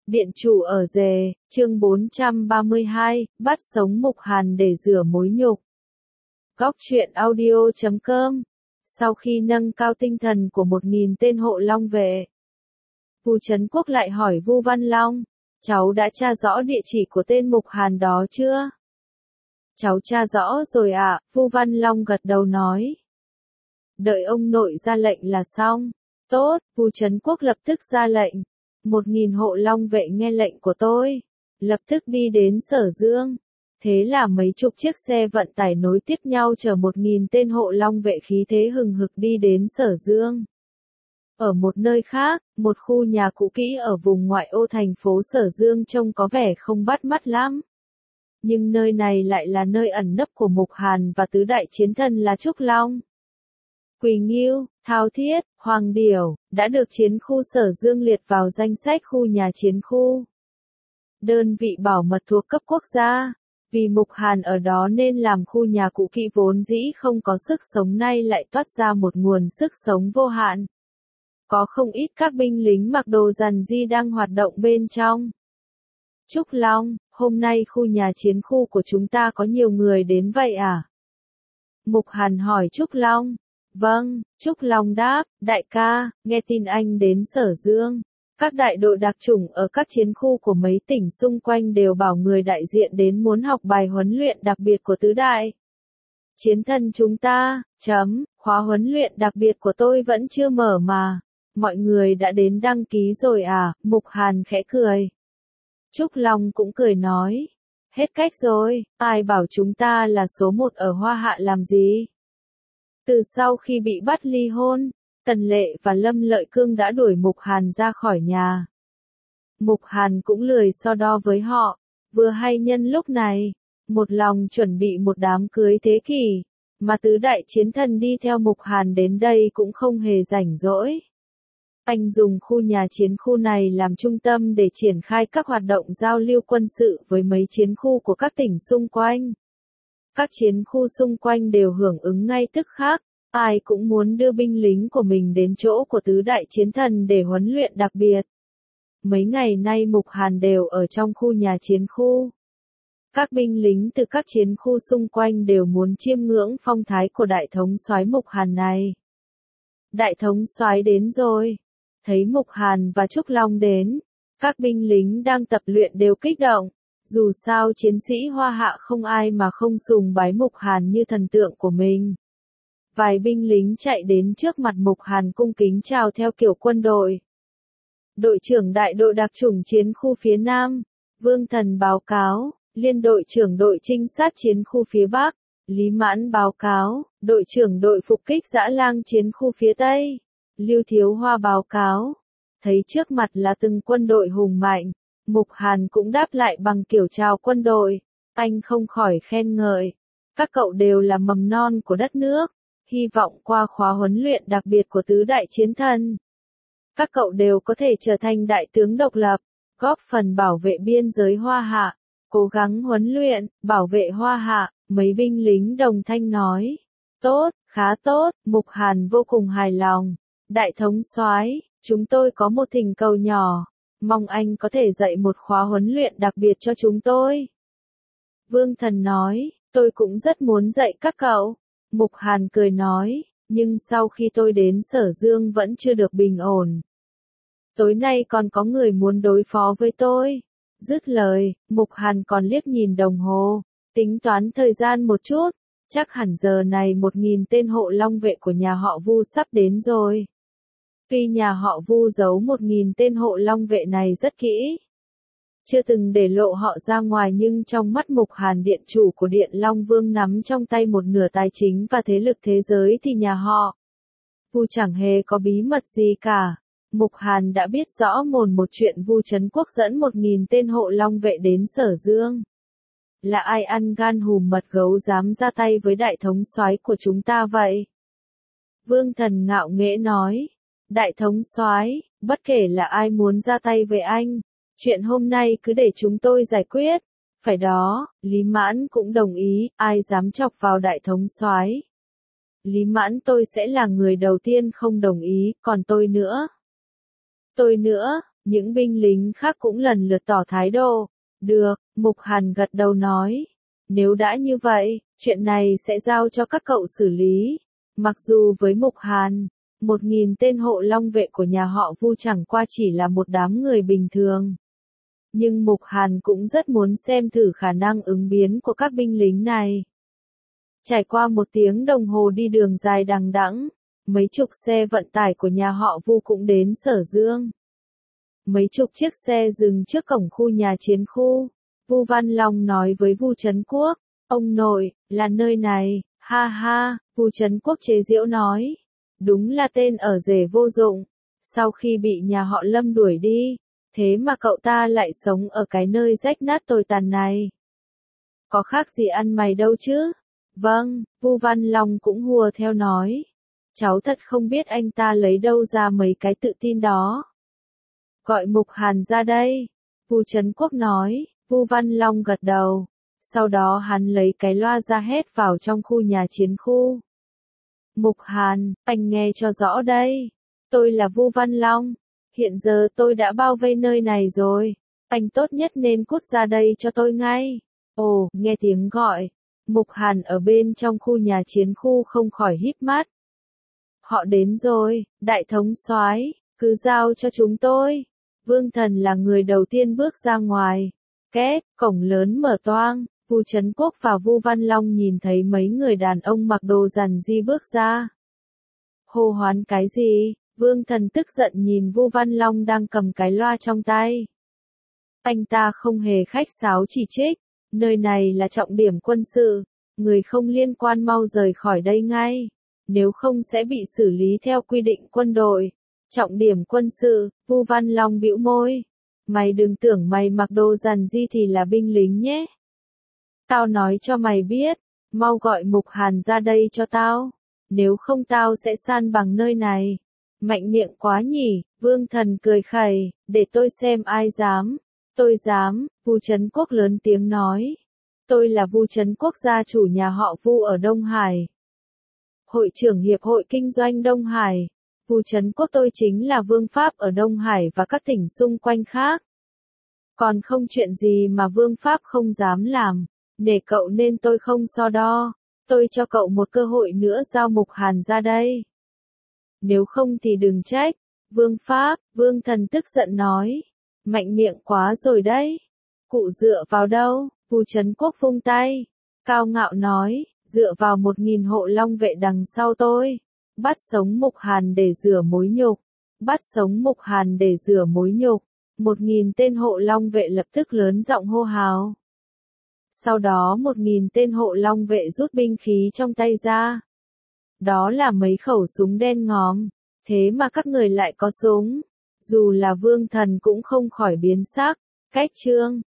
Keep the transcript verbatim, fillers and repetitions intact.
Điện chủ ở Dề, chương bốn trăm ba mươi hai, bắt sống Mục Hàn để rửa mối nhục. Góc truyện audio chấm com. Sau khi nâng cao tinh thần của một nghìn tên hộ long vệ, Vu Trấn Quốc lại hỏi Vu Văn Long, cháu đã tra rõ địa chỉ của tên Mục Hàn đó chưa? Cháu tra rõ rồi ạ, à, Vu Văn Long gật đầu nói. Đợi ông nội ra lệnh là xong. Tốt, Vu Trấn Quốc lập tức ra lệnh. Một nghìn hộ long vệ nghe lệnh của tôi, lập tức đi đến Sở Dương. Thế là mấy chục chiếc xe vận tải nối tiếp nhau chở một nghìn tên hộ long vệ khí thế hừng hực đi đến Sở Dương. Ở một nơi khác, một khu nhà cũ kỹ ở vùng ngoại ô thành phố Sở Dương trông có vẻ không bắt mắt lắm. Nhưng nơi này lại là nơi ẩn nấp của Mục Hàn và tứ đại chiến thần là Trúc Long, Quỳ Ngưu, Thao Thiết, Hoàng Điểu, đã được chiến khu Sở Dương liệt vào danh sách khu nhà chiến khu. Đơn vị bảo mật thuộc cấp quốc gia. Vì Mục Hàn ở đó nên làm khu nhà cũ kỹ vốn dĩ không có sức sống nay lại toát ra một nguồn sức sống vô hạn. Có không ít các binh lính mặc đồ rằn di đang hoạt động bên trong. Trúc Long, hôm nay khu nhà chiến khu của chúng ta có nhiều người đến vậy à? Mục Hàn hỏi Trúc Long. Vâng, Trúc Long đáp, đại ca, nghe tin anh đến Sở Dương. Các đại đội đặc chủng ở các chiến khu của mấy tỉnh xung quanh đều bảo người đại diện đến muốn học bài huấn luyện đặc biệt của tứ đại chiến thần chúng ta, chấm, khóa huấn luyện đặc biệt của tôi vẫn chưa mở mà. Mọi người đã đến đăng ký rồi à, Mục Hàn khẽ cười. Trúc Long cũng cười nói, hết cách rồi, ai bảo chúng ta là số một ở Hoa Hạ làm gì. Từ sau khi bị bắt ly hôn, Tần Lệ và Lâm Lợi Cương đã đuổi Mục Hàn ra khỏi nhà. Mục Hàn cũng lười so đo với họ, vừa hay nhân lúc này, một lòng chuẩn bị một đám cưới thế kỷ, mà tứ đại chiến thần đi theo Mục Hàn đến đây cũng không hề rảnh rỗi. Anh dùng khu nhà chiến khu này làm trung tâm để triển khai các hoạt động giao lưu quân sự với mấy chiến khu của các tỉnh xung quanh. Các chiến khu xung quanh đều hưởng ứng ngay tức khắc, ai cũng muốn đưa binh lính của mình đến chỗ của tứ đại chiến thần để huấn luyện đặc biệt. Mấy ngày nay Mục Hàn đều ở trong khu nhà chiến khu. Các binh lính từ các chiến khu xung quanh đều muốn chiêm ngưỡng phong thái của đại thống soái Mục Hàn này. Đại thống soái đến rồi. Thấy Mục Hàn và Trúc Long đến, các binh lính đang tập luyện đều kích động. Dù sao chiến sĩ Hoa Hạ không ai mà không sùng bái Mục Hàn như thần tượng của mình. Vài binh lính chạy đến trước mặt Mục Hàn cung kính chào theo kiểu quân đội. Đội trưởng đại đội đặc chủng chiến khu phía Nam, Vương Thần báo cáo. Liên đội trưởng đội trinh sát chiến khu phía Bắc, Lý Mãn báo cáo. Đội trưởng đội phục kích dã lang chiến khu phía Tây, Lưu Thiếu Hoa báo cáo. Thấy trước mặt là từng quân đội hùng mạnh, Mục Hàn cũng đáp lại bằng kiểu chào quân đội. Anh không khỏi khen ngợi. Các cậu đều là mầm non của đất nước. Hy vọng qua khóa huấn luyện đặc biệt của tứ đại chiến thần, các cậu đều có thể trở thành đại tướng độc lập, góp phần bảo vệ biên giới Hoa Hạ. Cố gắng huấn luyện, bảo vệ Hoa Hạ, mấy binh lính đồng thanh nói. Tốt, khá tốt, Mục Hàn vô cùng hài lòng. Đại thống soái, chúng tôi có một thỉnh cầu nhỏ. Mong anh có thể dạy một khóa huấn luyện đặc biệt cho chúng tôi. Vương Thần nói, tôi cũng rất muốn dạy các cậu. Mục Hàn cười nói, nhưng sau khi tôi đến Sở Dương vẫn chưa được bình ổn. Tối nay còn có người muốn đối phó với tôi. Dứt lời, Mục Hàn còn liếc nhìn đồng hồ, tính toán thời gian một chút, chắc hẳn giờ này một nghìn tên hộ long vệ của nhà họ Vu sắp đến rồi. Tuy nhà họ Vu giấu một nghìn tên hộ long vệ này rất kỹ, chưa từng để lộ họ ra ngoài, nhưng trong mắt Mục Hàn điện chủ của Điện Long Vương nắm trong tay một nửa tài chính và thế lực thế giới thì nhà họ Vu chẳng hề có bí mật gì cả. Mục Hàn đã biết rõ mồn một chuyện Vu Trấn Quốc dẫn một nghìn tên hộ long vệ đến Sở Dương. Là ai ăn gan hùm mật gấu dám ra tay với đại thống soái của chúng ta vậy? Vương Thần ngạo nghễ nói. Đại thống soái, bất kể là ai muốn ra tay với anh, chuyện hôm nay cứ để chúng tôi giải quyết. Phải đó, Lý Mãn cũng đồng ý, ai dám chọc vào đại thống soái. Lý Mãn tôi sẽ là người đầu tiên không đồng ý, còn tôi nữa. Tôi nữa, Những binh lính khác cũng lần lượt tỏ thái độ. Được, Mục Hàn gật đầu nói. Nếu đã như vậy, chuyện này sẽ giao cho các cậu xử lý. Mặc dù với Mục Hàn, một nghìn tên hộ long vệ của nhà họ Vu chẳng qua chỉ là một đám người bình thường. Nhưng Mục Hàn cũng rất muốn xem thử khả năng ứng biến của các binh lính này. Trải qua một tiếng đồng hồ đi đường dài đằng đẵng, mấy chục xe vận tải của nhà họ Vu cũng đến Sở Dương. Mấy chục chiếc xe dừng trước cổng khu nhà chiến khu. Vu Văn Long nói với Vu Trấn Quốc, ông nội, là nơi này, ha ha, Vu Trấn Quốc chế giễu nói. Đúng là tên ở rể vô dụng, sau khi bị nhà họ Lâm đuổi đi, thế mà cậu ta lại sống ở cái nơi rách nát tồi tàn này. Có khác gì ăn mày đâu chứ? Vâng, Vu Văn Long cũng hùa theo nói. Cháu thật không biết anh ta lấy đâu ra mấy cái tự tin đó. Gọi Mục Hàn ra đây, Vu Trấn Quốc nói. Vu Văn Long gật đầu. Sau đó hắn lấy cái loa ra hét vào trong khu nhà chiến khu. Mục Hàn, anh nghe cho rõ đây. Tôi là Vu Văn Long. Hiện giờ tôi đã bao vây nơi này rồi. Anh tốt nhất nên cút ra đây cho tôi ngay. Ồ, nghe tiếng gọi. Mục Hàn ở bên trong khu nhà chiến khu không khỏi híp mắt. Họ đến rồi, đại thống soái, cứ giao cho chúng tôi. Vương Thần là người đầu tiên bước ra ngoài. Két, cổng lớn mở toang, Vu Trấn Quốc và Vu Văn Long nhìn thấy mấy người đàn ông mặc đồ rằn di bước ra. Hô hoán cái gì? Vương Thần tức giận nhìn Vu Văn Long đang cầm cái loa trong tay. Anh ta không hề khách sáo chỉ trích, nơi này là trọng điểm quân sự, người không liên quan mau rời khỏi đây ngay, nếu không sẽ bị xử lý theo quy định quân đội. Trọng điểm quân sự, Vu Văn Long bĩu môi. Mày đừng tưởng mày mặc đồ rằn di thì là binh lính nhé. Tao nói cho mày biết, mau gọi Mục Hàn ra đây cho tao, nếu không tao sẽ san bằng nơi này. Mạnh miệng quá nhỉ, Vương Thần cười khẩy, để tôi xem ai dám. Tôi dám, Vu Trấn Quốc lớn tiếng nói. Tôi là Vu Trấn Quốc gia chủ nhà họ Vu ở Đông Hải. Hội trưởng Hiệp hội Kinh doanh Đông Hải. Vu Trấn Quốc tôi chính là vương pháp ở Đông Hải và các tỉnh xung quanh khác. Còn không chuyện gì mà vương pháp không dám làm, nể cậu nên tôi không so đo. Tôi cho cậu một cơ hội nữa giao Mục Hàn ra đây. Nếu không thì đừng trách. Vương pháp, Vương Thần tức giận nói. Mạnh miệng quá rồi đấy. Cụ dựa vào đâu? Vu Trấn Quốc vung tay. Cao ngạo nói, dựa vào một nghìn hộ long vệ đằng sau tôi. Bắt sống Mục Hàn để rửa mối nhục. Bắt sống Mục Hàn để rửa mối nhục. Một nghìn tên hộ long vệ lập tức lớn giọng hô hào. Sau đó một nghìn tên hộ long vệ rút binh khí trong tay ra. Đó là mấy khẩu súng đen ngòm. Thế mà các người lại có súng. Dù là Vương Thần cũng không khỏi biến sắc. Cách chương